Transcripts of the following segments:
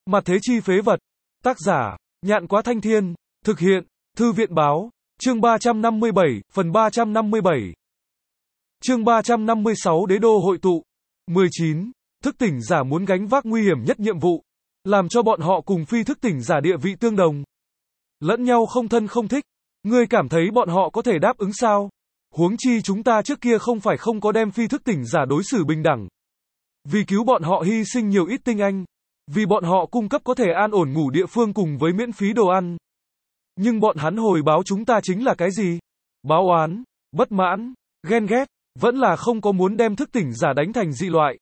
Mặt thế chi phế vật. Tác giả, Nhạn Quá Thanh Thiên. Thực hiện, Thư viện Báo. Chương 357, phần 357. Chương 356 Đế đô hội tụ. 19. Thức tỉnh giả muốn gánh vác nguy hiểm nhất nhiệm vụ. Làm cho bọn họ cùng phi thức tỉnh giả địa vị tương đồng. Lẫn nhau không thân không thích. Ngươi cảm thấy bọn họ có thể đáp ứng sao? Huống chi chúng ta trước kia không phải không có đem phi thức tỉnh giả đối xử bình đẳng. Vì cứu bọn họ hy sinh nhiều ít tinh anh. Vì bọn họ cung cấp có thể an ổn ngủ địa phương cùng với miễn phí đồ ăn. Nhưng bọn hắn hồi báo chúng ta chính là cái gì? Báo oán, bất mãn, ghen ghét, vẫn là không có muốn đem thức tỉnh giả đánh thành dị loại.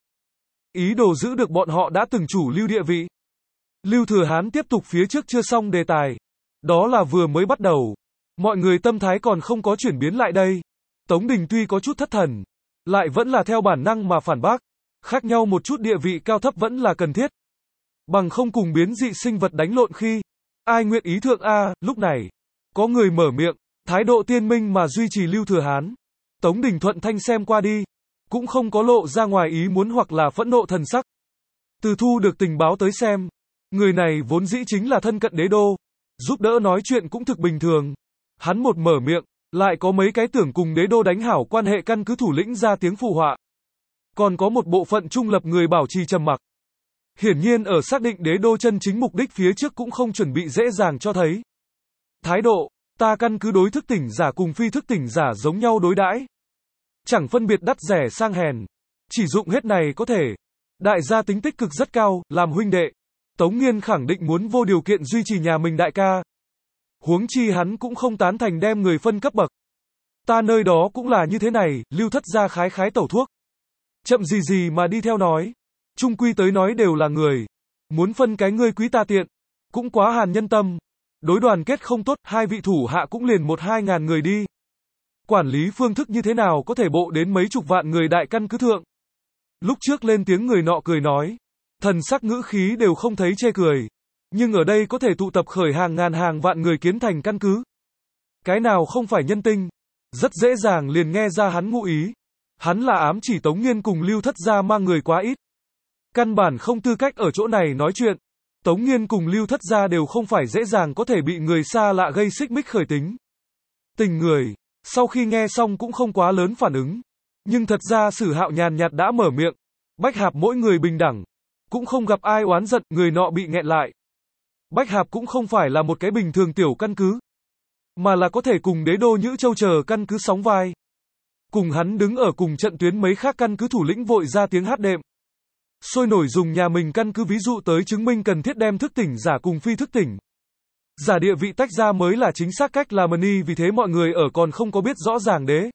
Ý đồ giữ được bọn họ đã từng chủ lưu địa vị. Lưu Thừa Hán tiếp tục phía trước chưa xong đề tài. Đó là vừa mới bắt đầu. Mọi người tâm thái còn không có chuyển biến lại đây. Tống Đình tuy có chút thất thần, lại vẫn là theo bản năng mà phản bác. Khác nhau một chút địa vị cao thấp vẫn là cần thiết. Bằng không cùng biến dị sinh vật đánh lộn khi. Ai nguyện ý thượng a? Lúc này, có người mở miệng, thái độ tiên minh mà duy trì Lưu Thừa Hán. Tống Đình thuận thanh xem qua đi, cũng không có lộ ra ngoài ý muốn hoặc là phẫn nộ thần sắc. Từ thu được tình báo tới xem, người này vốn dĩ chính là thân cận đế đô, giúp đỡ nói chuyện cũng thực bình thường. Hắn một mở miệng, lại có mấy cái tưởng cùng đế đô đánh hảo quan hệ căn cứ thủ lĩnh ra tiếng phụ họa. Còn có một bộ phận trung lập người bảo trì trầm mặc. Hiển nhiên ở xác định đế đô chân chính mục đích phía trước cũng không chuẩn bị dễ dàng cho thấy. Thái độ, ta căn cứ đối thức tỉnh giả cùng phi thức tỉnh giả giống nhau đối đãi. Chẳng phân biệt đắt rẻ sang hèn. Chỉ dụng hết này có thể. Đại gia tính tích cực rất cao, làm huynh đệ. Tống Nghiên khẳng định muốn vô điều kiện duy trì nhà mình đại ca. Huống chi hắn cũng không tán thành đem người phân cấp bậc. Ta nơi đó cũng là như thế này, Lưu thất gia khái khái tẩu thuốc. Chậm gì gì mà đi theo nói. Trung quy tới nói đều là người. Muốn phân cái ngươi quý ta tiện. Cũng quá hàn nhân tâm. Đối đoàn kết không tốt, hai vị thủ hạ cũng liền 1-2 ngàn người đi. Quản lý phương thức như thế nào có thể bộ đến mấy chục vạn người đại căn cứ thượng. Lúc trước lên tiếng người nọ cười nói. Thần sắc ngữ khí đều không thấy chê cười. Nhưng ở đây có thể tụ tập khởi hàng ngàn hàng vạn người kiến thành căn cứ. Cái nào không phải nhân tinh. Rất dễ dàng liền nghe ra hắn ngụ ý. Hắn là ám chỉ Tống Nghiên cùng Lưu thất gia mang người quá ít. Căn bản không tư cách ở chỗ này nói chuyện. Tống Nghiên cùng Lưu thất gia đều không phải dễ dàng có thể bị người xa lạ gây xích mích khởi tính. Tình người, sau khi nghe xong cũng không quá lớn phản ứng. Nhưng thật ra Sử Hạo nhàn nhạt đã mở miệng. Bách Hạp mỗi người bình đẳng. Cũng không gặp ai oán giận, người nọ bị nghẹn lại. Bách Hạp cũng không phải là một cái bình thường tiểu căn cứ. Mà là có thể cùng đế đô Nhữ Châu chờ căn cứ sóng vai. Cùng hắn đứng ở cùng trận tuyến mấy khác căn cứ thủ lĩnh vội ra tiếng hát đệm. Sôi nổi dùng nhà mình căn cứ ví dụ tới chứng minh cần thiết đem thức tỉnh giả cùng phi thức tỉnh. Giả địa vị tách ra mới là chính xác cách làm ni, vì thế mọi người ở còn không có biết rõ ràng đế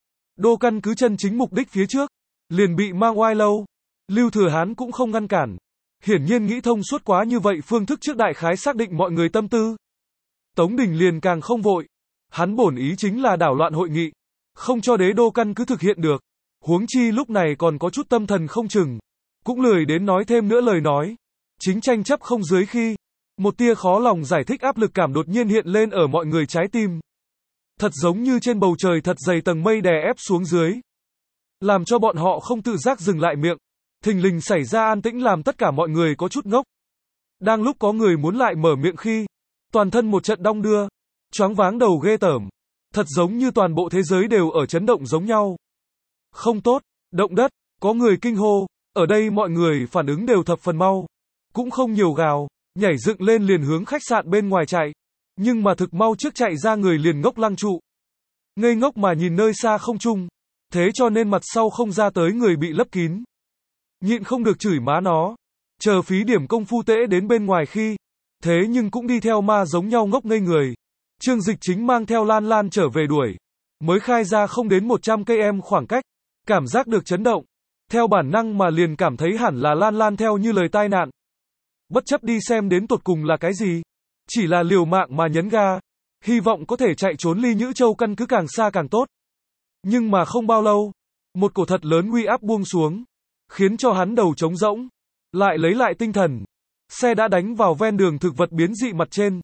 đô căn cứ chân chính mục đích phía trước. Liền bị mang oai lâu. Lưu Thừa Hán cũng không ngăn cản. Hiển nhiên nghĩ thông suốt quá như vậy phương thức trước đại khái xác định mọi người tâm tư. Tống Đình liền càng không vội. Hắn bổn ý chính là đảo loạn hội nghị. Không cho đế đô căn cứ thực hiện được. Huống chi lúc này còn có chút tâm thần không chừng. Cũng lười đến nói thêm nữa lời nói. Chính tranh chấp không dưới khi. Một tia khó lòng giải thích áp lực cảm đột nhiên hiện lên ở mọi người trái tim. Thật giống như trên bầu trời thật dày tầng mây đè ép xuống dưới. Làm cho bọn họ không tự giác dừng lại miệng. Thình lình xảy ra an tĩnh làm tất cả mọi người có chút ngốc. Đang lúc có người muốn lại mở miệng khi. Toàn thân một trận đong đưa. Choáng váng đầu ghê tởm. Thật giống như toàn bộ thế giới đều ở chấn động giống nhau. Không tốt, động đất, có người kinh hô. Ở đây mọi người phản ứng đều thập phần mau. Cũng không nhiều gào, nhảy dựng lên liền hướng khách sạn bên ngoài chạy. Nhưng mà thực mau trước chạy ra người liền ngốc lăng trụ. Ngây ngốc mà nhìn nơi xa không trung. Thế cho nên mặt sau không ra tới người bị lấp kín. Nhịn không được chửi má nó. Chờ phí điểm công phu tễ đến bên ngoài khi. Thế nhưng cũng đi theo ma giống nhau ngốc ngây người. Trương Dịch Chính mang theo Lan Lan trở về đuổi. Mới khai ra không đến 100 cây em khoảng cách. Cảm giác được chấn động. Theo bản năng mà liền cảm thấy hẳn là Lan Lan theo như lời tai nạn. Bất chấp đi xem đến tột cùng là cái gì. Chỉ là liều mạng mà nhấn ga. Hy vọng có thể chạy trốn ly Nhữ Châu căn cứ càng xa càng tốt. Nhưng mà không bao lâu. Một cổ thật lớn uy áp buông xuống. Khiến cho hắn đầu trống rỗng. Lại lấy lại tinh thần. Xe đã đánh vào ven đường thực vật biến dị mặt trên.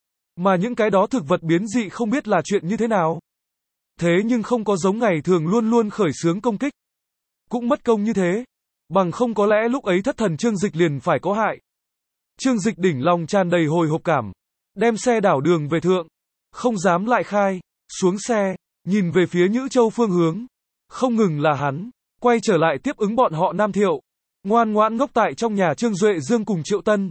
Mà những cái đó thực vật biến dị không biết là chuyện như thế nào. Thế nhưng không có giống ngày thường luôn luôn khởi xướng công kích. Cũng mất công như thế. Bằng không có lẽ lúc ấy thất thần Trương Dịch liền phải có hại. Trương Dịch đỉnh lòng tràn đầy hồi hộp cảm, đem xe đảo đường về thượng, không dám lại khai, xuống xe, nhìn về phía Nhữ Châu phương hướng. Không ngừng là hắn, quay trở lại tiếp ứng bọn họ Nam Thiệu, ngoan ngoãn ngốc tại trong nhà Trương Duệ Dương cùng Triệu Tân.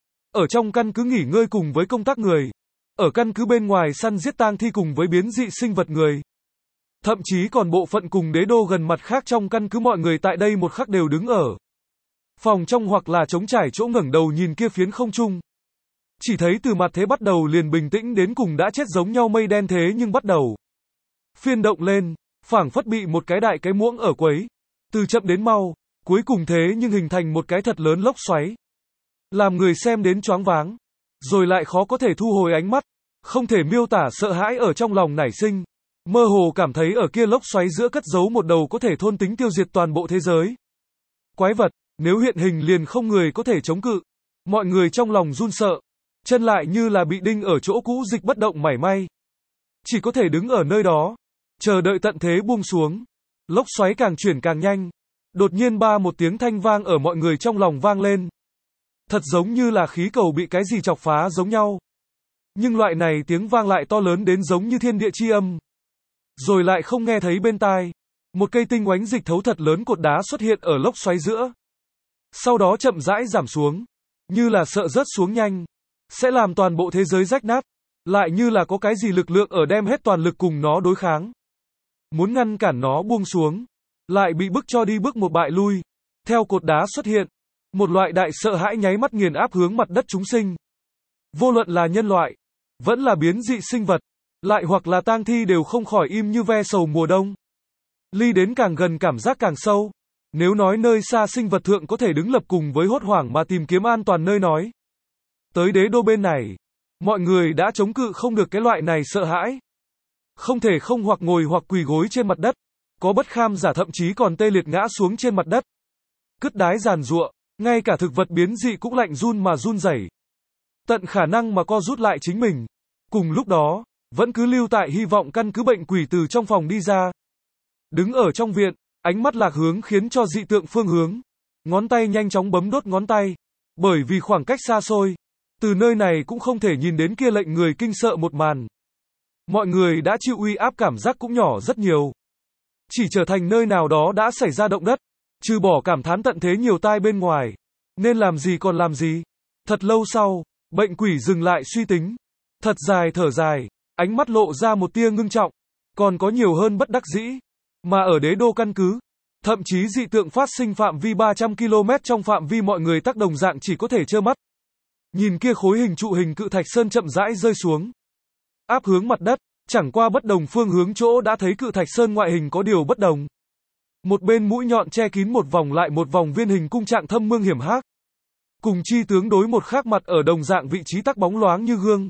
Ở trong căn cứ nghỉ ngơi cùng với công tác người, ở căn cứ bên ngoài săn giết tang thi cùng với biến dị sinh vật người. Thậm chí còn bộ phận cùng đế đô gần mặt khác trong căn cứ mọi người tại đây một khắc đều đứng ở phòng trong hoặc là trống trải chỗ ngẩng đầu nhìn kia phiến không trung. Chỉ thấy từ mặt thế bắt đầu liền bình tĩnh đến cùng đã chết giống nhau mây đen thế nhưng bắt đầu phiên động lên, phảng phất bị một cái đại cái muỗng ở quấy, từ chậm đến mau, cuối cùng thế nhưng hình thành một cái thật lớn lốc xoáy. Làm người xem đến choáng váng, rồi lại khó có thể thu hồi ánh mắt, không thể miêu tả sợ hãi ở trong lòng nảy sinh, mơ hồ cảm thấy ở kia lốc xoáy giữa cất giấu một đầu có thể thôn tính tiêu diệt toàn bộ thế giới. Quái vật, nếu hiện hình liền không người có thể chống cự. Mọi người trong lòng run sợ, chân lại như là bị đinh ở chỗ cũ dịch bất động mảy may. Chỉ có thể đứng ở nơi đó, chờ đợi tận thế buông xuống. Lốc xoáy càng chuyển càng nhanh. Đột nhiên ba một tiếng thanh vang ở mọi người trong lòng vang lên. Thật giống như là khí cầu bị cái gì chọc phá giống nhau. Nhưng loại này tiếng vang lại to lớn đến giống như thiên địa chi âm. Rồi lại không nghe thấy bên tai. Một cây tinh oánh dịch thấu thật lớn cột đá xuất hiện ở lốc xoáy giữa. Sau đó chậm rãi giảm xuống. Như là sợ rớt xuống nhanh. Sẽ làm toàn bộ thế giới rách nát. Lại như là có cái gì lực lượng ở đem hết toàn lực cùng nó đối kháng. Muốn ngăn cản nó buông xuống. Lại bị bức cho đi bước một bại lui. Theo cột đá xuất hiện. Một loại đại sợ hãi nháy mắt nghiền áp hướng mặt đất chúng sinh. Vô luận là nhân loại. Vẫn là biến dị sinh vật. Lại hoặc là tang thi đều không khỏi im như ve sầu mùa đông. Ly đến càng gần cảm giác càng sâu. Nếu nói nơi xa sinh vật thượng có thể đứng lập cùng với hốt hoảng mà tìm kiếm an toàn nơi nói. Tới đế đô bên này. Mọi người đã chống cự không được cái loại này sợ hãi. Không thể không hoặc ngồi hoặc quỳ gối trên mặt đất. Có bất kham giả thậm chí còn tê liệt ngã xuống trên mặt đất. Cứt đái giàn giụa. Ngay cả thực vật biến dị cũng lạnh run mà run rẩy. Tận khả năng mà co rút lại chính mình. Cùng lúc đó, vẫn cứ lưu tại hy vọng căn cứ bệnh quỷ từ trong phòng đi ra. Đứng ở trong viện, ánh mắt lạc hướng khiến cho dị tượng phương hướng. Ngón tay nhanh chóng bấm đốt ngón tay. Bởi vì khoảng cách xa xôi. Từ nơi này cũng không thể nhìn đến kia lệnh người kinh sợ một màn. Mọi người đã chịu uy áp cảm giác cũng nhỏ rất nhiều. Chỉ trở thành nơi nào đó đã xảy ra động đất. Trừ bỏ cảm thán tận thế nhiều tai bên ngoài. Nên làm gì còn làm gì. Thật lâu sau, bệnh quỷ dừng lại suy tính. Thật dài thở dài. Ánh mắt lộ ra một tia ngưng trọng. Còn có nhiều hơn bất đắc dĩ. Mà ở đế đô căn cứ. Thậm chí dị tượng phát sinh phạm vi 300 km trong phạm vi mọi người tác đồng dạng chỉ có thể trơ mắt. Nhìn kia khối hình trụ hình cự thạch sơn chậm rãi rơi xuống. Áp hướng mặt đất. Chẳng qua bất đồng phương hướng chỗ đã thấy cự thạch sơn ngoại hình có điều bất đồng. Một bên mũi nhọn che kín một vòng lại một vòng viên hình cung trạng thâm mương hiểm hác. Cùng chi tướng đối một khác mặt ở đồng dạng vị trí tắc bóng loáng như gương.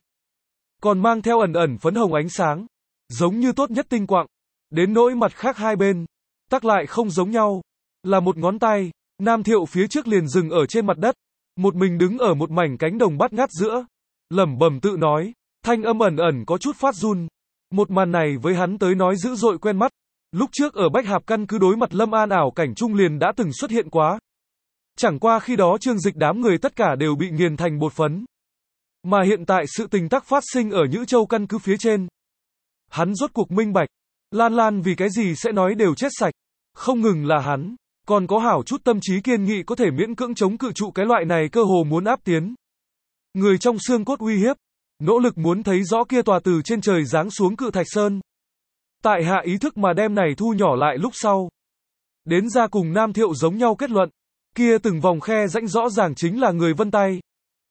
Còn mang theo ẩn ẩn phấn hồng ánh sáng. Giống như tốt nhất tinh quạng. Đến nỗi mặt khác hai bên. Tắc lại không giống nhau. Là một ngón tay. Nam Thiệu phía trước liền dừng ở trên mặt đất. Một mình đứng ở một mảnh cánh đồng bát ngát giữa. Lẩm bẩm tự nói. Thanh âm ẩn ẩn có chút phát run. Một màn này với hắn tới nói dữ dội quen mắt. Lúc trước ở Bách Hạp căn cứ đối mặt Lâm An ảo cảnh trung liền đã từng xuất hiện quá. Chẳng qua khi đó Trương Dịch đám người tất cả đều bị nghiền thành bột phấn. Mà hiện tại sự tình tắc phát sinh ở Nhữ Châu căn cứ phía trên. Hắn rốt cuộc minh bạch. Lan Lan vì cái gì sẽ nói đều chết sạch. Không ngừng là hắn. Còn có hảo chút tâm trí kiên nghị có thể miễn cưỡng chống cự trụ cái loại này cơ hồ muốn áp tiến. Người trong xương cốt uy hiếp. Nỗ lực muốn thấy rõ kia tòa từ trên trời giáng xuống cự thạch sơn. Tại hạ ý thức mà đem này thu nhỏ lại lúc sau. Đến ra cùng Nam Thiệu giống nhau kết luận. Kia từng vòng khe rãnh rõ ràng chính là người vân tay.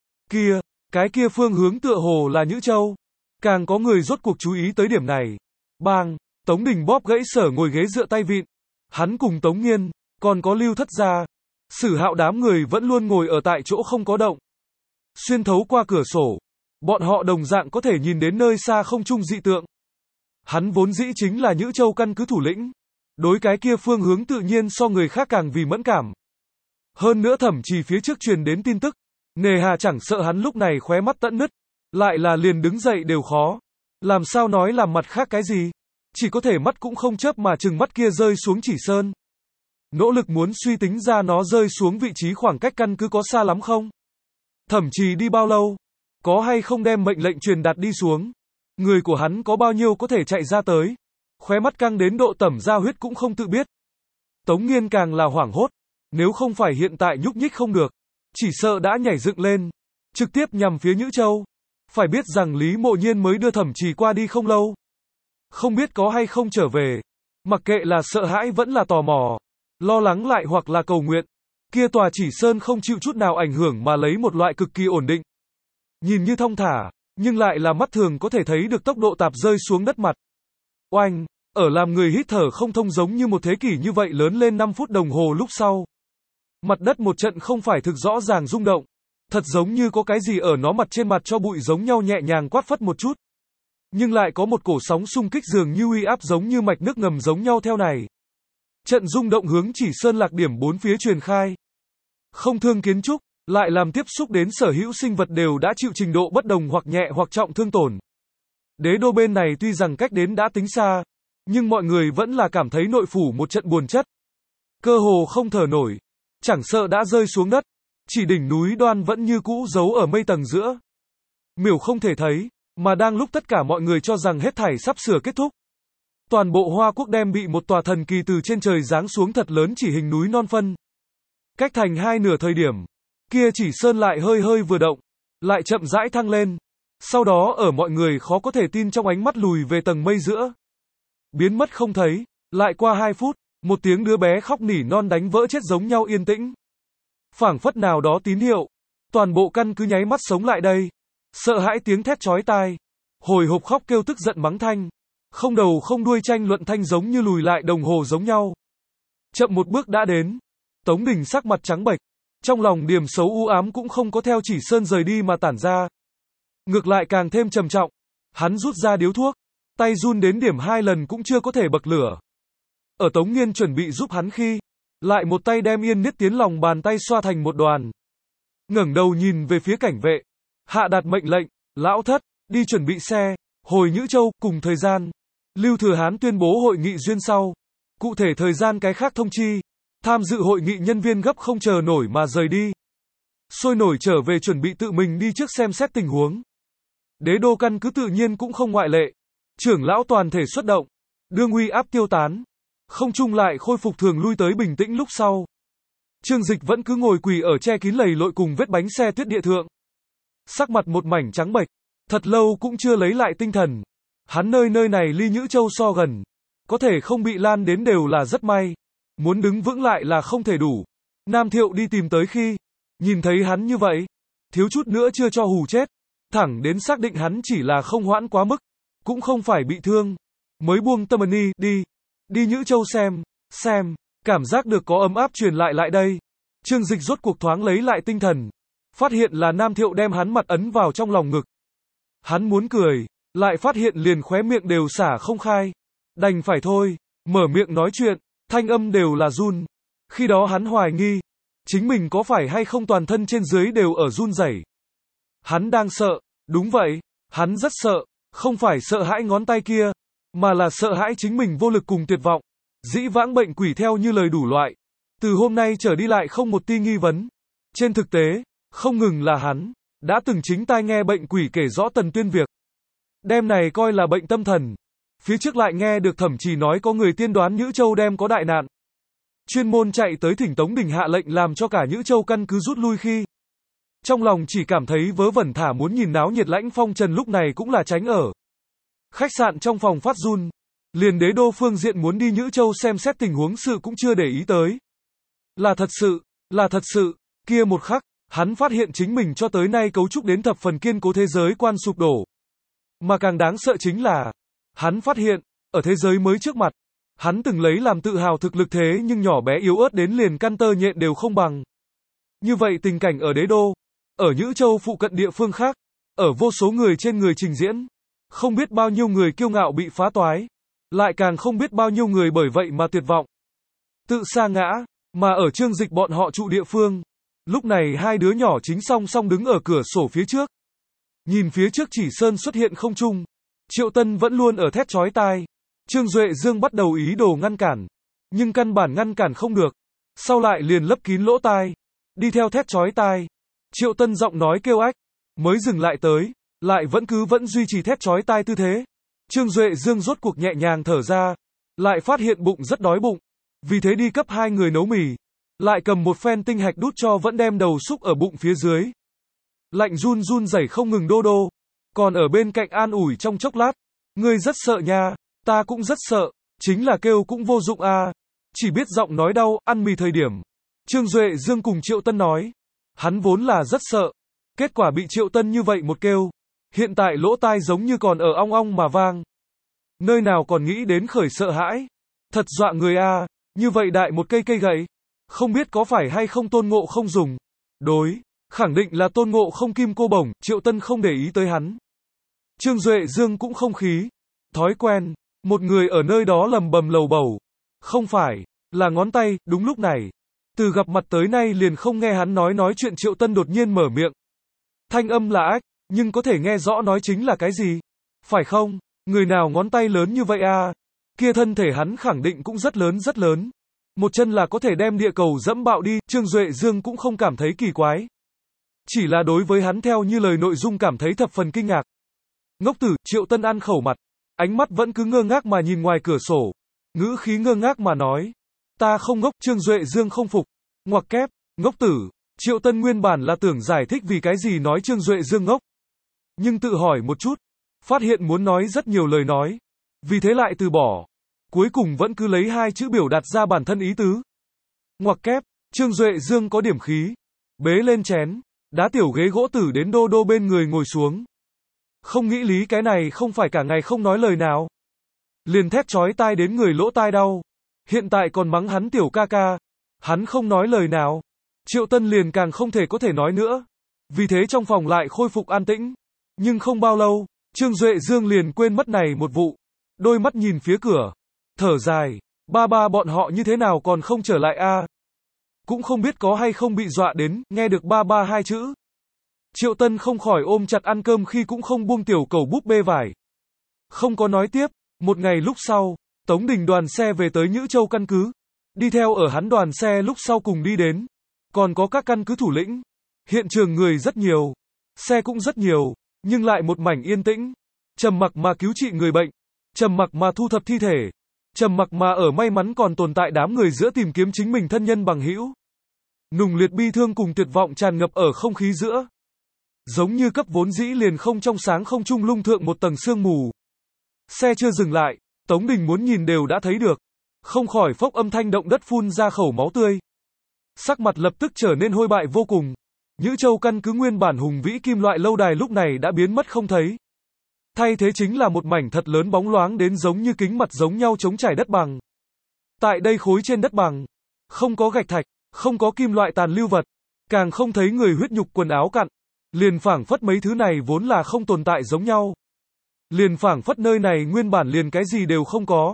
Cái kia phương hướng tựa hồ là Nhữ Châu. Càng có người rốt cuộc chú ý tới điểm này. Bang, Tống Đình bóp gãy Sở ngồi ghế dựa tay vịn. Hắn cùng Tống Nghiên, còn có Lưu Thất Gia. Sử Hạo đám người vẫn luôn ngồi ở tại chỗ không có động. Xuyên thấu qua cửa sổ. Bọn họ đồng dạng có thể nhìn đến nơi xa không trung dị tượng. Hắn vốn dĩ chính là Nhữ Châu căn cứ thủ lĩnh. Đối cái kia phương hướng tự nhiên so người khác càng vì mẫn cảm. Hơn nữa thậm chí phía trước truyền đến tin tức. Nề hà chẳng sợ hắn lúc này khóe mắt tận nứt. Lại là liền đứng dậy đều khó. Làm sao nói làm mặt khác cái gì. Chỉ có thể mắt cũng không chớp mà chừng mắt kia rơi xuống chỉ sơn. Nỗ lực muốn suy tính ra nó rơi xuống vị trí khoảng cách căn cứ có xa lắm không. Thẩm Trì đi bao lâu? Có hay không đem mệnh lệnh truyền đạt đi xuống? Người của hắn có bao nhiêu có thể chạy ra tới? Khóe mắt căng đến độ tẩm ra huyết cũng không tự biết. Tống Nghiên càng là hoảng hốt. Nếu không phải hiện tại nhúc nhích không được, chỉ sợ đã nhảy dựng lên, trực tiếp nhằm phía Nhữ Châu. Phải biết rằng Lý Mộ Nhiên mới đưa Thẩm Trì qua đi không lâu. Không biết có hay không trở về. Mặc kệ là sợ hãi vẫn là tò mò, lo lắng lại hoặc là cầu nguyện. Kia tòa chỉ sơn không chịu chút nào ảnh hưởng mà lấy một loại cực kỳ ổn định. Nhìn như thong thả, nhưng lại là mắt thường có thể thấy được tốc độ tạp rơi xuống đất mặt. Oanh, ở làm người hít thở không thông giống như một thế kỷ như vậy lớn lên 5 phút đồng hồ lúc sau. Mặt đất một trận không phải thực rõ ràng rung động. Thật giống như có cái gì ở nó mặt trên mặt cho bụi giống nhau nhẹ nhàng quát phất một chút. Nhưng lại có một cổ sóng xung kích dường như uy áp giống như mạch nước ngầm giống nhau theo này. Trận rung động hướng chỉ sơn lạc điểm bốn phía truyền khai. Không thương kiến trúc, lại làm tiếp xúc đến sở hữu sinh vật đều đã chịu trình độ bất đồng hoặc nhẹ hoặc trọng thương tổn. Đế đô bên này tuy rằng cách đến đã tính xa, nhưng mọi người vẫn là cảm thấy nội phủ một trận buồn chất. Cơ hồ không thở nổi, chẳng sợ đã rơi xuống đất, chỉ đỉnh núi đoan vẫn như cũ giấu ở mây tầng giữa. Miểu không thể thấy, mà đang lúc tất cả mọi người cho rằng hết thảy sắp sửa kết thúc. Toàn bộ Hoa Quốc đem bị một tòa thần kỳ từ trên trời giáng xuống thật lớn chỉ hình núi non phân. Cách thành hai nửa thời điểm, kia chỉ sơn lại hơi hơi vừa động, lại chậm rãi thăng lên. Sau đó ở mọi người khó có thể tin trong ánh mắt lùi về tầng mây giữa. Biến mất không thấy, lại qua 2 phút, một tiếng đứa bé khóc nỉ non đánh vỡ chết giống nhau yên tĩnh. Phảng phất nào đó tín hiệu, toàn bộ căn cứ nháy mắt sống lại đây. Sợ hãi tiếng thét chói tai, hồi hộp khóc kêu tức giận mắng thanh, không đầu không đuôi tranh luận thanh giống như lùi lại đồng hồ giống nhau. Chậm một bước đã đến, Tống Đình sắc mặt trắng bệch, trong lòng điểm xấu u ám cũng không có theo chỉ sơn rời đi mà tản ra. Ngược lại càng thêm trầm trọng, hắn rút ra điếu thuốc, tay run đến điểm 2 lần cũng chưa có thể bậc lửa. Ở Tống Nghiên chuẩn bị giúp hắn khi, lại một tay đem yên niết tiến lòng bàn tay xoa thành một đoàn. Ngẩng đầu nhìn về phía cảnh vệ, hạ đạt mệnh lệnh, lão thất, đi chuẩn bị xe, hồi Nhữ Châu, cùng thời gian. Lưu Thừa Hán tuyên bố hội nghị duyên sau. Cụ thể thời gian cái khác thông chi. Tham dự hội nghị nhân viên gấp không chờ nổi mà rời đi. Sôi nổi trở về chuẩn bị tự mình đi trước xem xét tình huống. Đế đô căn cứ tự nhiên cũng không ngoại lệ. Trưởng lão toàn thể xuất động. Đương uy áp tiêu tán. Không trung lại khôi phục thường lui tới bình tĩnh lúc sau. Trương Dịch vẫn cứ ngồi quỳ ở che kín lầy lội cùng vết bánh xe tuyết địa thượng. Sắc mặt một mảnh trắng bệch. Thật lâu cũng chưa lấy lại tinh thần. Hắn nơi này ly Nhữ Châu so gần. Có thể không bị lan đến đều là rất may. Muốn đứng vững lại là không thể đủ. Nam Thiệu đi tìm tới khi, nhìn thấy hắn như vậy, thiếu chút nữa chưa cho hù chết. Thẳng đến xác định hắn chỉ là không hoãn quá mức, cũng không phải bị thương. Mới buông tâm ni, đi Nhữ Châu xem, cảm giác được có ấm áp truyền lại đây. Trương Dịch rốt cuộc thoáng lấy lại tinh thần. Phát hiện là Nam Thiệu đem hắn mặt ấn vào trong lòng ngực. Hắn muốn cười, lại phát hiện liền khóe miệng đều xả không khai. Đành phải thôi, mở miệng nói chuyện, thanh âm đều là run. Khi đó hắn hoài nghi, chính mình có phải hay không toàn thân trên dưới đều ở run rẩy. Hắn đang sợ, đúng vậy, hắn rất sợ, không phải sợ hãi ngón tay kia, mà là sợ hãi chính mình vô lực cùng tuyệt vọng. Dĩ vãng bệnh quỷ theo như lời đủ loại. Từ hôm nay trở đi lại không một ti nghi vấn. Trên thực tế, không ngừng là hắn, đã từng chính tai nghe bệnh quỷ kể rõ Tần Tuyên việc. Đêm này coi là bệnh tâm thần. Phía trước lại nghe được Thẩm Trì nói có người tiên đoán Nhữ Châu đem có đại nạn. Chuyên môn chạy tới thỉnh Tống Đình hạ lệnh làm cho cả Nhữ Châu căn cứ rút lui khi. Trong lòng chỉ cảm thấy vớ vẩn thả muốn nhìn náo nhiệt Lãnh Phong Trần lúc này cũng là tránh ở. Khách sạn trong phòng phát run. Liền đế đô phương diện muốn đi Nhữ Châu xem xét tình huống sự cũng chưa để ý tới. Là thật sự, kia một khắc, hắn phát hiện chính mình cho tới nay cấu trúc đến thập phần kiên cố thế giới quan sụp đổ. Mà càng đáng sợ chính là, hắn phát hiện, ở thế giới mới trước mặt, hắn từng lấy làm tự hào thực lực thế nhưng nhỏ bé yếu ớt đến liền căn tơ nhện đều không bằng. Như vậy tình cảnh ở đế đô, ở Nhữ Châu phụ cận địa phương khác, ở vô số người trên người trình diễn, không biết bao nhiêu người kiêu ngạo bị phá toái, lại càng không biết bao nhiêu người bởi vậy mà tuyệt vọng. Tự sa ngã, mà ở Trương Dịch bọn họ trụ địa phương, lúc này hai đứa nhỏ chính song song đứng ở cửa sổ phía trước. Nhìn phía trước chỉ sơn xuất hiện không trung, Triệu Tân vẫn luôn ở thét chói tai. Trương Duệ Dương bắt đầu ý đồ ngăn cản, nhưng căn bản ngăn cản không được, sau lại liền lấp kín lỗ tai, đi theo thét chói tai. Triệu Tân giọng nói kêu ách, mới dừng lại tới, lại vẫn duy trì thét chói tai tư thế. Trương Duệ Dương rốt cuộc nhẹ nhàng thở ra, lại phát hiện bụng rất đói bụng, vì thế đi cấp 2 người nấu mì, lại cầm một phen tinh hạch đút cho vẫn đem đầu xúc ở bụng phía dưới. Lạnh run run rẩy không ngừng đô đô, còn ở bên cạnh an ủi trong chốc lát, ngươi rất sợ nha, ta cũng rất sợ, chính là kêu cũng vô dụng a, chỉ biết giọng nói đau, ăn mì thời điểm. Trương Duệ Dương cùng Triệu Tân nói, hắn vốn là rất sợ, kết quả bị Triệu Tân như vậy một kêu, hiện tại lỗ tai giống như còn ở ong ong mà vang. Nơi nào còn nghĩ đến khởi sợ hãi, thật dọa người a, như vậy đại một cây gậy, không biết có phải hay không Tôn Ngộ không dùng. Đối, khẳng định là Tôn Ngộ không kim cô bổng, Triệu Tân không để ý tới hắn. Trương Duệ Dương cũng không khí, thói quen, một người ở nơi đó lầm bầm lầu bầu, không phải, là ngón tay, đúng lúc này. Từ gặp mặt tới nay liền không nghe hắn nói chuyện Triệu Tân đột nhiên mở miệng. Thanh âm là ách, nhưng có thể nghe rõ nói chính là cái gì. Phải không? Người nào ngón tay lớn như vậy à? Kia thân thể hắn khẳng định cũng rất lớn rất lớn. Một chân là có thể đem địa cầu dẫm bạo đi, Trương Duệ Dương cũng không cảm thấy kỳ quái. Chỉ là đối với hắn theo như lời nội dung cảm thấy thập phần kinh ngạc. Ngốc tử, Triệu Tân ăn khẩu mặt, ánh mắt vẫn cứ ngơ ngác mà nhìn ngoài cửa sổ. Ngữ khí ngơ ngác mà nói. Ta không ngốc, Trương Duệ Dương không phục. Ngoặc kép, ngốc tử, Triệu Tân nguyên bản là tưởng giải thích vì cái gì nói Trương Duệ Dương ngốc. Nhưng tự hỏi một chút, phát hiện muốn nói rất nhiều lời nói. Vì thế lại từ bỏ. Cuối cùng vẫn cứ lấy hai chữ biểu đạt ra bản thân ý tứ. Ngoặc kép, Trương Duệ Dương có điểm khí. Bế lên chén, đá tiểu ghế gỗ tử đến đô đô bên người ngồi xuống. Không nghĩ lý cái này không phải cả ngày không nói lời nào. Liền thét chói tai đến người lỗ tai đau. Hiện tại còn mắng hắn tiểu ca ca. Hắn không nói lời nào. Triệu Tân liền càng không thể có thể nói nữa. Vì thế trong phòng lại khôi phục an tĩnh. Nhưng không bao lâu, Trương Duệ Dương liền quên mất này một vụ. Đôi mắt nhìn phía cửa. Thở dài. Ba bọn họ như thế nào còn không trở lại a? Cũng không biết có hay không bị dọa đến, nghe được ba hai chữ. Triệu Tân không khỏi ôm chặt ăn cơm khi cũng không buông tiểu cầu búp bê vải. Không có nói tiếp. Một ngày lúc sau, Tống Đình đoàn xe về tới Nhữ Châu căn cứ. Đi theo ở hắn đoàn xe lúc sau cùng đi đến. Còn có các căn cứ thủ lĩnh. Hiện trường người rất nhiều. Xe cũng rất nhiều. Nhưng lại một mảnh yên tĩnh. Trầm mặc mà cứu trị người bệnh. Trầm mặc mà thu thập thi thể. Trầm mặc mà ở may mắn còn tồn tại đám người giữa tìm kiếm chính mình thân nhân bằng hữu. Nùng liệt bi thương cùng tuyệt vọng tràn ngập ở không khí giữa. Giống như cấp vốn dĩ liền không trong sáng không trung lung thượng một tầng sương mù. Xe chưa dừng lại, Tống Đình muốn nhìn đều đã thấy được. Không khỏi phốc âm thanh động đất phun ra khẩu máu tươi. Sắc mặt lập tức trở nên hôi bại vô cùng. Nhữ Châu căn cứ nguyên bản hùng vĩ kim loại lâu đài lúc này đã biến mất không thấy. Thay thế chính là một mảnh thật lớn bóng loáng đến giống như kính mặt giống nhau trống trải đất bằng. Tại đây khối trên đất bằng, không có gạch thạch, không có kim loại tàn lưu vật, càng không thấy người huyết nhục quần áo cặn. Liền phảng phất mấy thứ này vốn là không tồn tại giống nhau. Liền phảng phất nơi này nguyên bản liền cái gì đều không có.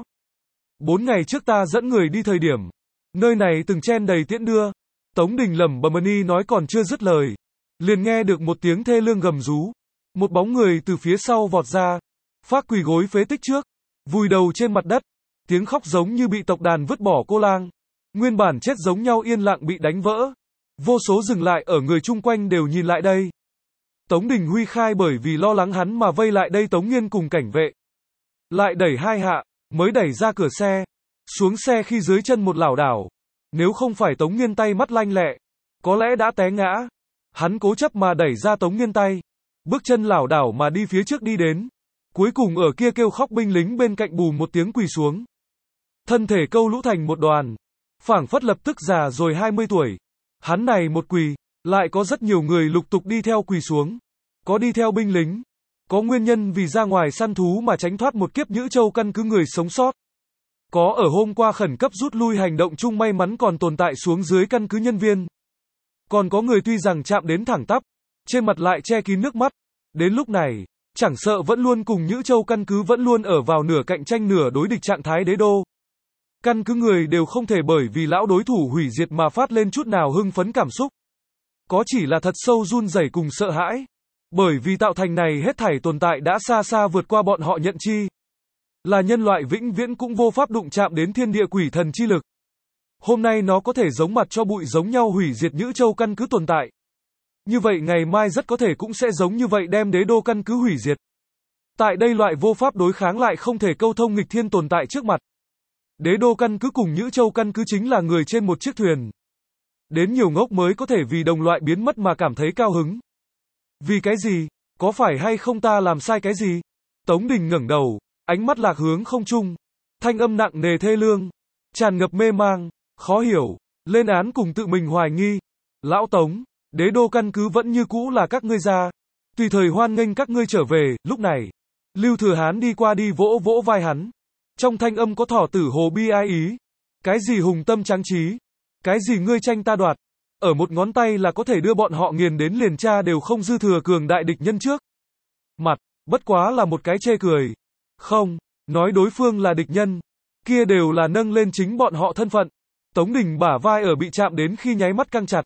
4 ngày trước ta dẫn người đi thời điểm, nơi này từng chen đầy tiễn đưa. Tống Đình lẩm bẩm nói còn chưa dứt lời, liền nghe được một tiếng thê lương gầm rú. Một bóng người từ phía sau vọt ra, phác quỳ gối phế tích trước, vùi đầu trên mặt đất, tiếng khóc giống như bị tộc đàn vứt bỏ cô lang. Nguyên bản chết giống nhau yên lặng bị đánh vỡ. Vô số dừng lại ở người chung quanh đều nhìn lại đây. Tống Đình Huy khai bởi vì lo lắng hắn mà vây lại đây Tống Nghiên cùng cảnh vệ. Lại đẩy hai hạ, mới đẩy ra cửa xe. Xuống xe khi dưới chân một lảo đảo. Nếu không phải Tống Nghiên tay mắt lanh lẹ, có lẽ đã té ngã. Hắn cố chấp mà đẩy ra Tống Nghiên tay. Bước chân lảo đảo mà đi phía trước đi đến. Cuối cùng ở kia kêu khóc binh lính bên cạnh bùm một tiếng quỳ xuống. Thân thể câu lũ thành một đoàn. Phảng phất lập tức già rồi 20 tuổi. Hắn này một quỳ, lại có rất nhiều người lục tục đi theo quỳ xuống. Có đi theo binh lính. Có nguyên nhân vì ra ngoài săn thú mà tránh thoát một kiếp Nhữ Châu căn cứ người sống sót. Có ở hôm qua khẩn cấp rút lui hành động chung may mắn còn tồn tại xuống dưới căn cứ nhân viên. Còn có người tuy rằng chạm đến thẳng tắp, trên mặt lại che kín nước mắt. Đến lúc này, chẳng sợ vẫn luôn cùng Nhữ Châu căn cứ vẫn luôn ở vào nửa cạnh tranh nửa đối địch trạng thái đế đô. Căn cứ người đều không thể bởi vì lão đối thủ hủy diệt mà phát lên chút nào hưng phấn cảm xúc. Có chỉ là thật sâu run rẩy cùng sợ hãi. Bởi vì tạo thành này hết thảy tồn tại đã xa xa vượt qua bọn họ nhận chi. Là nhân loại vĩnh viễn cũng vô pháp đụng chạm đến thiên địa quỷ thần chi lực. Hôm nay nó có thể giống mặt cho bụi giống nhau hủy diệt Nhữ Châu căn cứ tồn tại. Như vậy ngày mai rất có thể cũng sẽ giống như vậy đem đế đô căn cứ hủy diệt. Tại đây loại vô pháp đối kháng lại không thể câu thông nghịch thiên tồn tại trước mặt. Đế đô căn cứ cùng Nhữ Châu căn cứ chính là người trên một chiếc thuyền. Đến nhiều ngốc mới có thể vì đồng loại biến mất mà cảm thấy cao hứng. Vì cái gì? Có phải hay không ta làm sai cái gì? Tống Đình ngẩng đầu, ánh mắt lạc hướng không trung. Thanh âm nặng nề thê lương, tràn ngập mê mang, khó hiểu, lên án cùng tự mình hoài nghi. Lão Tống, đế đô căn cứ vẫn như cũ là các ngươi ra. Tùy thời hoan nghênh các ngươi trở về, lúc này. Lưu Thừa Hán đi qua đi vỗ vỗ vai hắn. Trong thanh âm có thỏ tử hồ bi ai ý. Cái gì hùng tâm tráng trí? Cái gì ngươi tranh ta đoạt? Ở một ngón tay là có thể đưa bọn họ nghiền đến liền cha đều không dư thừa cường đại địch nhân trước. Mặt, bất quá là một cái chê cười. Không, nói đối phương là địch nhân. Kia đều là nâng lên chính bọn họ thân phận. Tống Đình bả vai ở bị chạm đến khi nháy mắt căng chặt.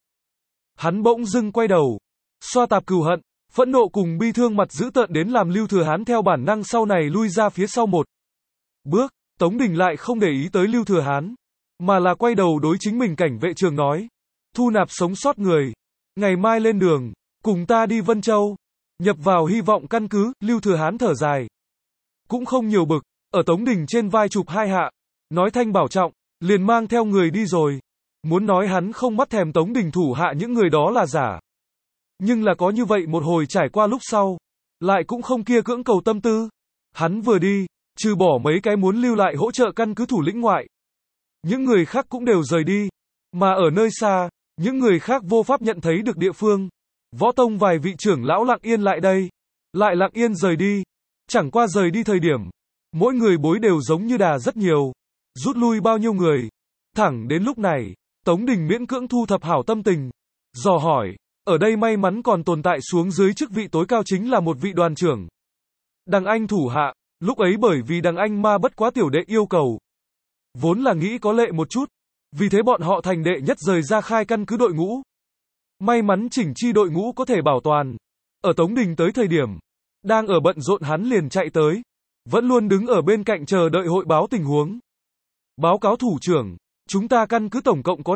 Hắn bỗng dưng quay đầu. Xoa tạp cừu hận, phẫn nộ cùng bi thương mặt dữ tợn đến làm Lưu Thừa Hán theo bản năng sau này lui ra phía sau một bước. Tống Đình lại không để ý tới Lưu Thừa Hán, mà là quay đầu đối chính mình cảnh vệ trường nói. Thu nạp sống sót người. Ngày mai lên đường, cùng ta đi Vân Châu. Nhập vào hy vọng căn cứ, Lưu Thừa Hán thở dài. Cũng không nhiều bực, ở Tống Đình trên vai chụp hai hạ. Nói thanh bảo trọng, liền mang theo người đi rồi. Muốn nói hắn không mắt thèm Tống Đình thủ hạ những người đó là giả. Nhưng là có như vậy một hồi trải qua lúc sau. Lại cũng không kia cưỡng cầu tâm tư. Hắn vừa đi, trừ bỏ mấy cái muốn lưu lại hỗ trợ căn cứ thủ lĩnh ngoại. Những người khác cũng đều rời đi. Mà ở nơi xa, những người khác vô pháp nhận thấy được địa phương. Võ Tông vài vị trưởng lão lặng yên lại đây. Lại lặng yên rời đi. Chẳng qua rời đi thời điểm. Mỗi người bối đều giống như đà rất nhiều. Rút lui bao nhiêu người. Thẳng đến lúc này, Tống Đình miễn cưỡng thu thập hảo tâm tình. Dò hỏi, ở đây may mắn còn tồn tại xuống dưới chức vị tối cao chính là một vị đoàn trưởng. Đằng Anh thủ hạ, lúc ấy bởi vì đằng Anh ma bất quá tiểu đệ yêu cầu. Vốn là nghĩ có lệ một chút. Vì thế bọn họ thành đệ nhất rời ra khai căn cứ đội ngũ. May mắn chỉnh chi đội ngũ có thể bảo toàn. Ở Tống Đình tới thời điểm, đang ở bận rộn hắn liền chạy tới. Vẫn luôn đứng ở bên cạnh chờ đợi hội báo tình huống. Báo cáo thủ trưởng, chúng ta căn cứ tổng cộng có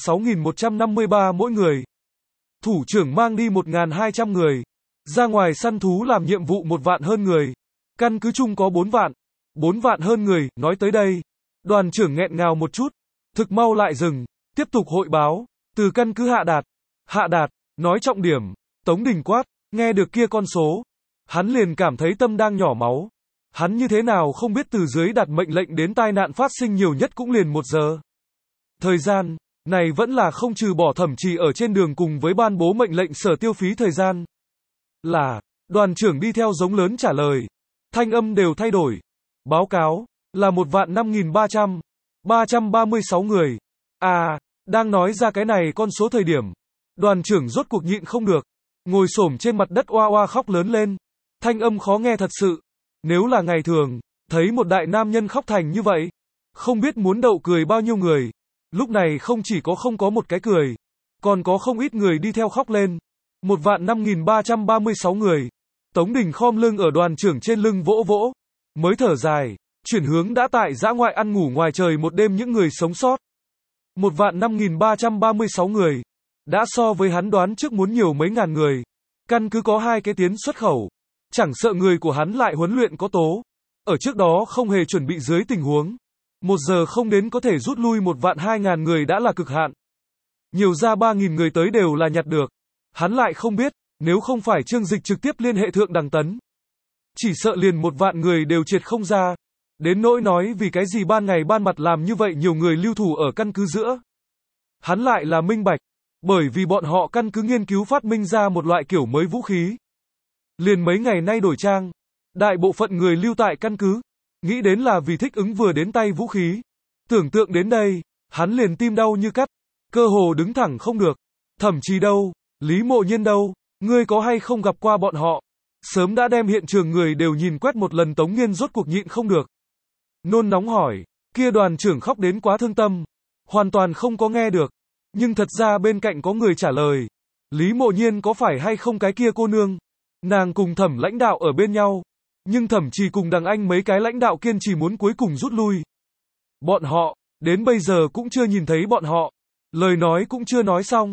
5.6153 mỗi người. Thủ trưởng mang đi 1.200 người. Ra ngoài săn thú làm nhiệm vụ 1 vạn hơn người. Căn cứ chung có 4 vạn. 4 vạn hơn người, nói tới đây. Đoàn trưởng nghẹn ngào một chút. Thực mau lại dừng, tiếp tục hội báo. Từ căn cứ Hạ Đạt. Hạ Đạt, nói trọng điểm. Tống Đình quát, nghe được kia con số. Hắn liền cảm thấy tâm đang nhỏ máu. Hắn như thế nào không biết từ dưới đặt mệnh lệnh đến tai nạn phát sinh nhiều nhất cũng liền 1 giờ. Thời gian này vẫn là không trừ bỏ thẩm trì ở trên đường cùng với ban bố mệnh lệnh sở tiêu phí thời gian. Là, đoàn trưởng đi theo giống lớn trả lời. Thanh âm đều thay đổi. Báo cáo, là 1.5300, 336 người. À, đang nói ra cái này con số thời điểm. Đoàn trưởng rốt cuộc nhịn không được. Ngồi xổm trên mặt đất oa oa khóc lớn lên. Thanh âm khó nghe thật sự. Nếu là ngày thường, thấy một đại nam nhân khóc thành như vậy. Không biết muốn đậu cười bao nhiêu người. Lúc này không chỉ có không có một cái cười. Còn có không ít người đi theo khóc lên. 1.5336 người. Tống Đình khom lưng ở đoàn trưởng trên lưng vỗ vỗ. Mới thở dài. Chuyển hướng đã tại dã ngoại ăn ngủ ngoài trời một đêm những người sống sót. 1.5336 người. Đã so với hắn đoán trước muốn nhiều mấy ngàn người. Căn cứ có 2 cái tiến xuất khẩu. Chẳng sợ người của hắn lại huấn luyện có tố. Ở trước đó không hề chuẩn bị dưới tình huống. 1 giờ không đến có thể rút lui 1.200.000 người đã là cực hạn. Nhiều ra 3.000 người tới đều là nhặt được. Hắn lại không biết, nếu không phải Trương Dịch trực tiếp liên hệ thượng Đằng Tấn. Chỉ sợ liền 1 vạn người đều triệt không ra. Đến nỗi nói vì cái gì ban ngày ban mặt làm như vậy nhiều người lưu thủ ở căn cứ giữa. Hắn lại là minh bạch. Bởi vì bọn họ căn cứ nghiên cứu phát minh ra một loại kiểu mới vũ khí. Liền mấy ngày nay đổi trang. Đại bộ phận người lưu tại căn cứ. Nghĩ đến là vì thích ứng vừa đến tay vũ khí. Tưởng tượng đến đây, hắn liền tim đau như cắt. Cơ hồ đứng thẳng không được. Thậm chí đâu, Lý Mộ Nhiên đâu, ngươi có hay không gặp qua bọn họ? Sớm đã đem hiện trường người đều nhìn quét một lần. Tống Nghiên rốt cuộc nhịn không được. Nôn nóng hỏi, kia đoàn trưởng khóc đến quá thương tâm. Hoàn toàn không có nghe được. Nhưng thật ra bên cạnh có người trả lời. Lý Mộ Nhiên có phải hay không cái kia cô nương? Nàng cùng Thẩm lãnh đạo ở bên nhau. Nhưng Thẩm chỉ cùng Đằng Anh mấy cái lãnh đạo kiên trì muốn cuối cùng rút lui. Bọn họ, đến bây giờ cũng chưa nhìn thấy bọn họ. Lời nói cũng chưa nói xong.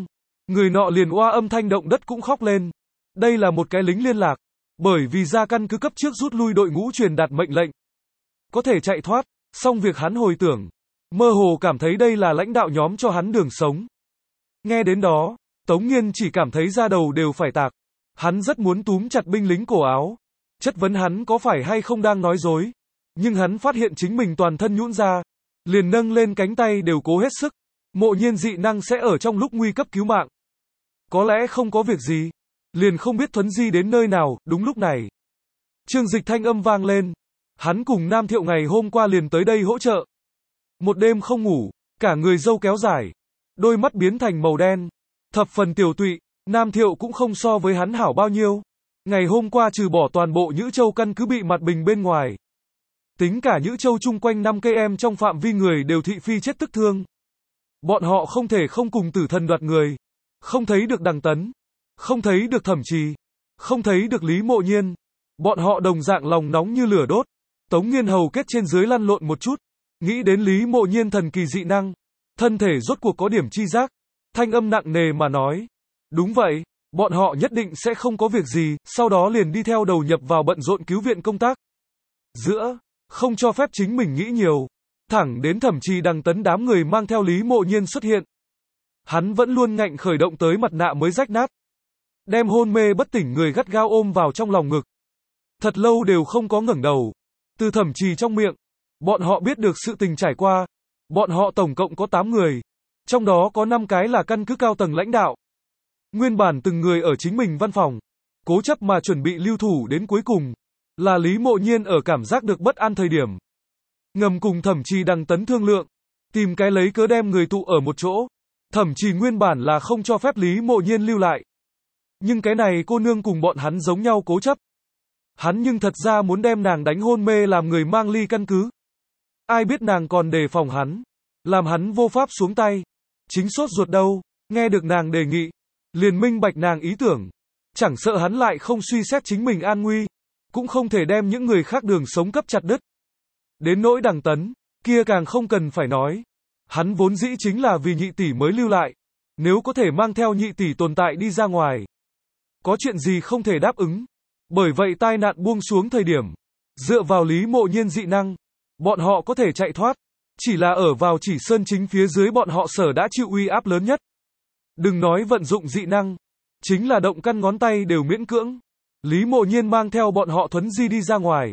Người nọ liền oa âm thanh động đất cũng khóc lên. Đây là một cái lính liên lạc. Bởi vì ra căn cứ cấp trước rút lui đội ngũ truyền đạt mệnh lệnh. Có thể chạy thoát, xong việc hắn hồi tưởng. Mơ hồ cảm thấy đây là lãnh đạo nhóm cho hắn đường sống. Nghe đến đó, Tống Nghiên chỉ cảm thấy da đầu đều phải tạc. Hắn rất muốn túm chặt binh lính cổ áo. Chất vấn hắn có phải hay không đang nói dối. Nhưng hắn phát hiện chính mình toàn thân nhũn ra. Liền nâng lên cánh tay đều cố hết sức. Mộ Nhiên dị năng sẽ ở trong lúc nguy cấp cứu mạng. Có lẽ không có việc gì. Liền không biết Thuấn Di đến nơi nào, đúng lúc này. Trương Dịch thanh âm vang lên. Hắn cùng Nam Thiệu ngày hôm qua liền tới đây hỗ trợ. Một đêm không ngủ, cả người râu kéo dài. Đôi mắt biến thành màu đen. Thập phần tiều tụy, Nam Thiệu cũng không so với hắn hảo bao nhiêu. Ngày hôm qua trừ bỏ toàn bộ Nhữ Châu căn cứ bị mặt bình bên ngoài. Tính cả Nhữ Châu chung quanh 5 cây em trong phạm vi người đều thị phi chết tức thương. Bọn họ không thể không cùng Tử Thần đoạt người. Không thấy được Đằng Tấn. Không thấy được Thẩm Trì. Không thấy được Lý Mộ Nhiên. Bọn họ đồng dạng lòng nóng như lửa đốt. Tống Nghiên hầu kết trên dưới lăn lộn một chút. Nghĩ đến Lý Mộ Nhiên thần kỳ dị năng. Thân thể rốt cuộc có điểm chi giác. Thanh âm nặng nề mà nói. Đúng vậy, bọn họ nhất định sẽ không có việc gì, sau đó liền đi theo đầu nhập vào bận rộn cứu viện công tác. Giữa, không cho phép chính mình nghĩ nhiều. Thẳng đến Thẩm Trì Đằng Tấn đám người mang theo Lý Mộ Nhiên xuất hiện. Hắn vẫn luôn ngạnh khởi động tới mặt nạ mới rách nát. Đem hôn mê bất tỉnh người gắt gao ôm vào trong lòng ngực. Thật lâu đều không có ngẩng đầu. Từ Thẩm Trì trong miệng, bọn họ biết được sự tình trải qua. Bọn họ tổng cộng có 8 người. Trong đó có 5 cái là căn cứ cao tầng lãnh đạo. Nguyên bản từng người ở chính mình văn phòng. Cố chấp mà chuẩn bị lưu thủ đến cuối cùng. Là Lý Mộ Nhiên ở cảm giác được bất an thời điểm. Ngầm cùng Thẩm Trì Đằng Tấn thương lượng. Tìm cái lấy cớ đem người tụ ở một chỗ. Thẩm Trì nguyên bản là không cho phép Lý Mộ Nhiên lưu lại. Nhưng cái này cô nương cùng bọn hắn giống nhau cố chấp. Hắn nhưng thật ra muốn đem nàng đánh hôn mê làm người mang ly căn cứ. Ai biết nàng còn đề phòng hắn. Làm hắn vô pháp xuống tay. Chính sốt ruột đâu. Nghe được nàng đề nghị. Liền minh bạch nàng ý tưởng. Chẳng sợ hắn lại không suy xét chính mình an nguy. Cũng không thể đem những người khác đường sống cấp chặt đứt. Đến nỗi Đằng Tấn. Kia càng không cần phải nói. Hắn vốn dĩ chính là vì nhị tỷ mới lưu lại. Nếu có thể mang theo nhị tỷ tồn tại đi ra ngoài. Có chuyện gì không thể đáp ứng. Bởi vậy tai nạn buông xuống thời điểm. Dựa vào Lý Mộ Nhiên dị năng. Bọn họ có thể chạy thoát. Chỉ là ở vào Chỉ Sơn chính phía dưới bọn họ sở đã chịu uy áp lớn nhất. Đừng nói vận dụng dị năng. Chính là động căn ngón tay đều miễn cưỡng. Lý Mộ Nhiên mang theo bọn họ thuấn di đi ra ngoài.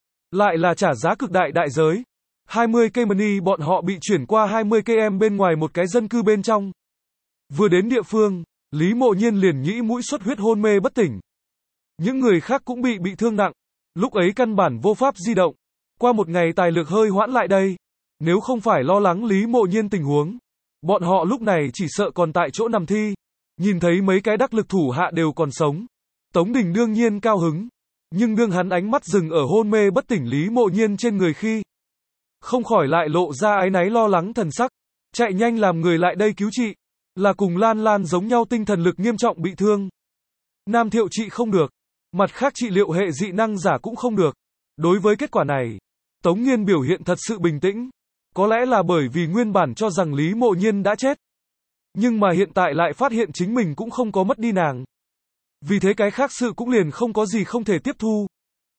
Lại là trả giá cực đại đại giới. 20 cây money bọn họ bị chuyển qua 20 cây em bên ngoài một cái dân cư bên trong. Vừa đến địa phương, Lý Mộ Nhiên liền nhĩ mũi xuất huyết hôn mê bất tỉnh. Những người khác cũng bị thương nặng. Lúc ấy căn bản vô pháp di động. Qua một ngày tài lực hơi hoãn lại đây. Nếu không phải lo lắng Lý Mộ Nhiên tình huống. Bọn họ lúc này chỉ sợ còn tại chỗ nằm thi. Nhìn thấy mấy cái đắc lực thủ hạ đều còn sống. Tống Đình đương nhiên cao hứng. Nhưng đương hắn ánh mắt dừng ở hôn mê bất tỉnh Lý Mộ Nhiên trên người khi. Không khỏi lại lộ ra áy náy lo lắng thần sắc. Chạy nhanh làm người lại đây cứu trị. Là cùng Lan Lan giống nhau tinh thần lực nghiêm trọng bị thương. Nam Thiệu trị không được. Mặt khác trị liệu hệ dị năng giả cũng không được. Đối với kết quả này, Tống Nghiên biểu hiện thật sự bình tĩnh. Có lẽ là bởi vì nguyên bản cho rằng Lý Mộ Nhiên đã chết. Nhưng mà hiện tại lại phát hiện chính mình cũng không có mất đi nàng. Vì thế cái khác sự cũng liền không có gì không thể tiếp thu.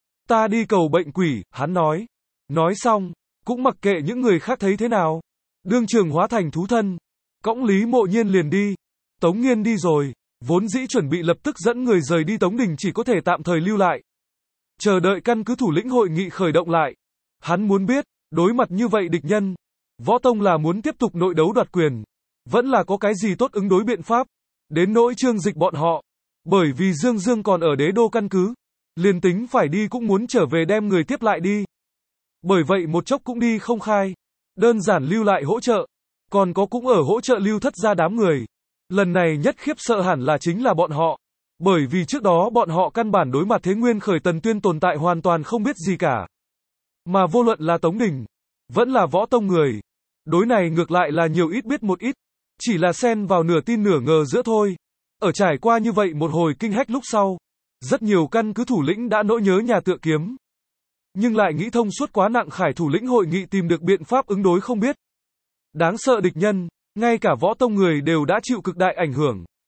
Ta đi cầu bệnh quỷ, hắn nói. Nói xong, cũng mặc kệ những người khác thấy thế nào. Đương trường hóa thành thú thân. Cõng Lý Mộ Nhiên liền đi. Tống Nghiên đi rồi. Vốn dĩ chuẩn bị lập tức dẫn người rời đi Tống Đình chỉ có thể tạm thời lưu lại. Chờ đợi căn cứ thủ lĩnh hội nghị khởi động lại. Hắn muốn biết, đối mặt như vậy địch nhân. Võ Tông là muốn tiếp tục nội đấu đoạt quyền. Vẫn là có cái gì tốt ứng đối biện pháp. Đến nỗi Trương Dịch bọn họ. Bởi vì Dương Dương còn ở đế đô căn cứ. Liền tính phải đi cũng muốn trở về đem người tiếp lại đi. Bởi vậy một chốc cũng đi không khai. Đơn giản lưu lại hỗ trợ. Còn có cũng ở hỗ trợ lưu thất ra đám người. Lần này nhất khiếp sợ hẳn là chính là bọn họ. Bởi vì trước đó bọn họ căn bản đối mặt Thế Nguyên Khởi Tần Tuyên tồn tại hoàn toàn không biết gì cả. Mà vô luận là Tống Đình, vẫn là Võ Tông người. Đối này ngược lại là nhiều ít biết một ít. Chỉ là xen vào nửa tin nửa ngờ giữa thôi. Ở trải qua như vậy một hồi kinh hách lúc sau. Rất nhiều căn cứ thủ lĩnh đã nỗi nhớ nhà tựa kiếm. Nhưng lại nghĩ thông suốt quá nặng Khải thủ lĩnh hội nghị tìm được biện pháp ứng đối không biết. Đáng sợ địch nhân, ngay cả Võ Tông người đều đã chịu cực đại ảnh hưởng.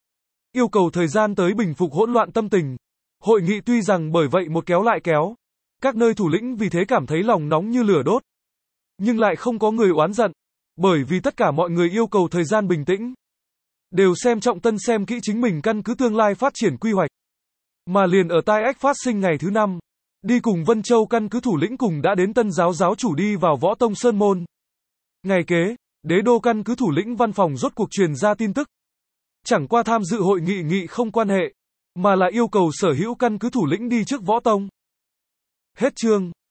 yêu cầu thời gian tới bình phục hỗn loạn tâm tình. Hội nghị tuy rằng bởi vậy một kéo lại kéo, các nơi thủ lĩnh vì thế cảm thấy lòng nóng như lửa đốt, nhưng lại không có người oán giận, bởi vì tất cả mọi người yêu cầu thời gian bình tĩnh, đều xem trọng Tân xem kỹ chính mình căn cứ tương lai phát triển quy hoạch. Mà liền ở tai ách phát sinh ngày thứ 5, đi cùng Vân Châu căn cứ thủ lĩnh cùng đã đến Tân giáo chủ đi vào Võ Tông Sơn Môn. Ngày kế, đế đô căn cứ thủ lĩnh văn phòng rốt cuộc truyền ra tin tức. Chẳng qua tham dự hội nghị không quan hệ, mà là yêu cầu sở hữu căn cứ thủ lĩnh đi trước Võ Tông. Hết chương.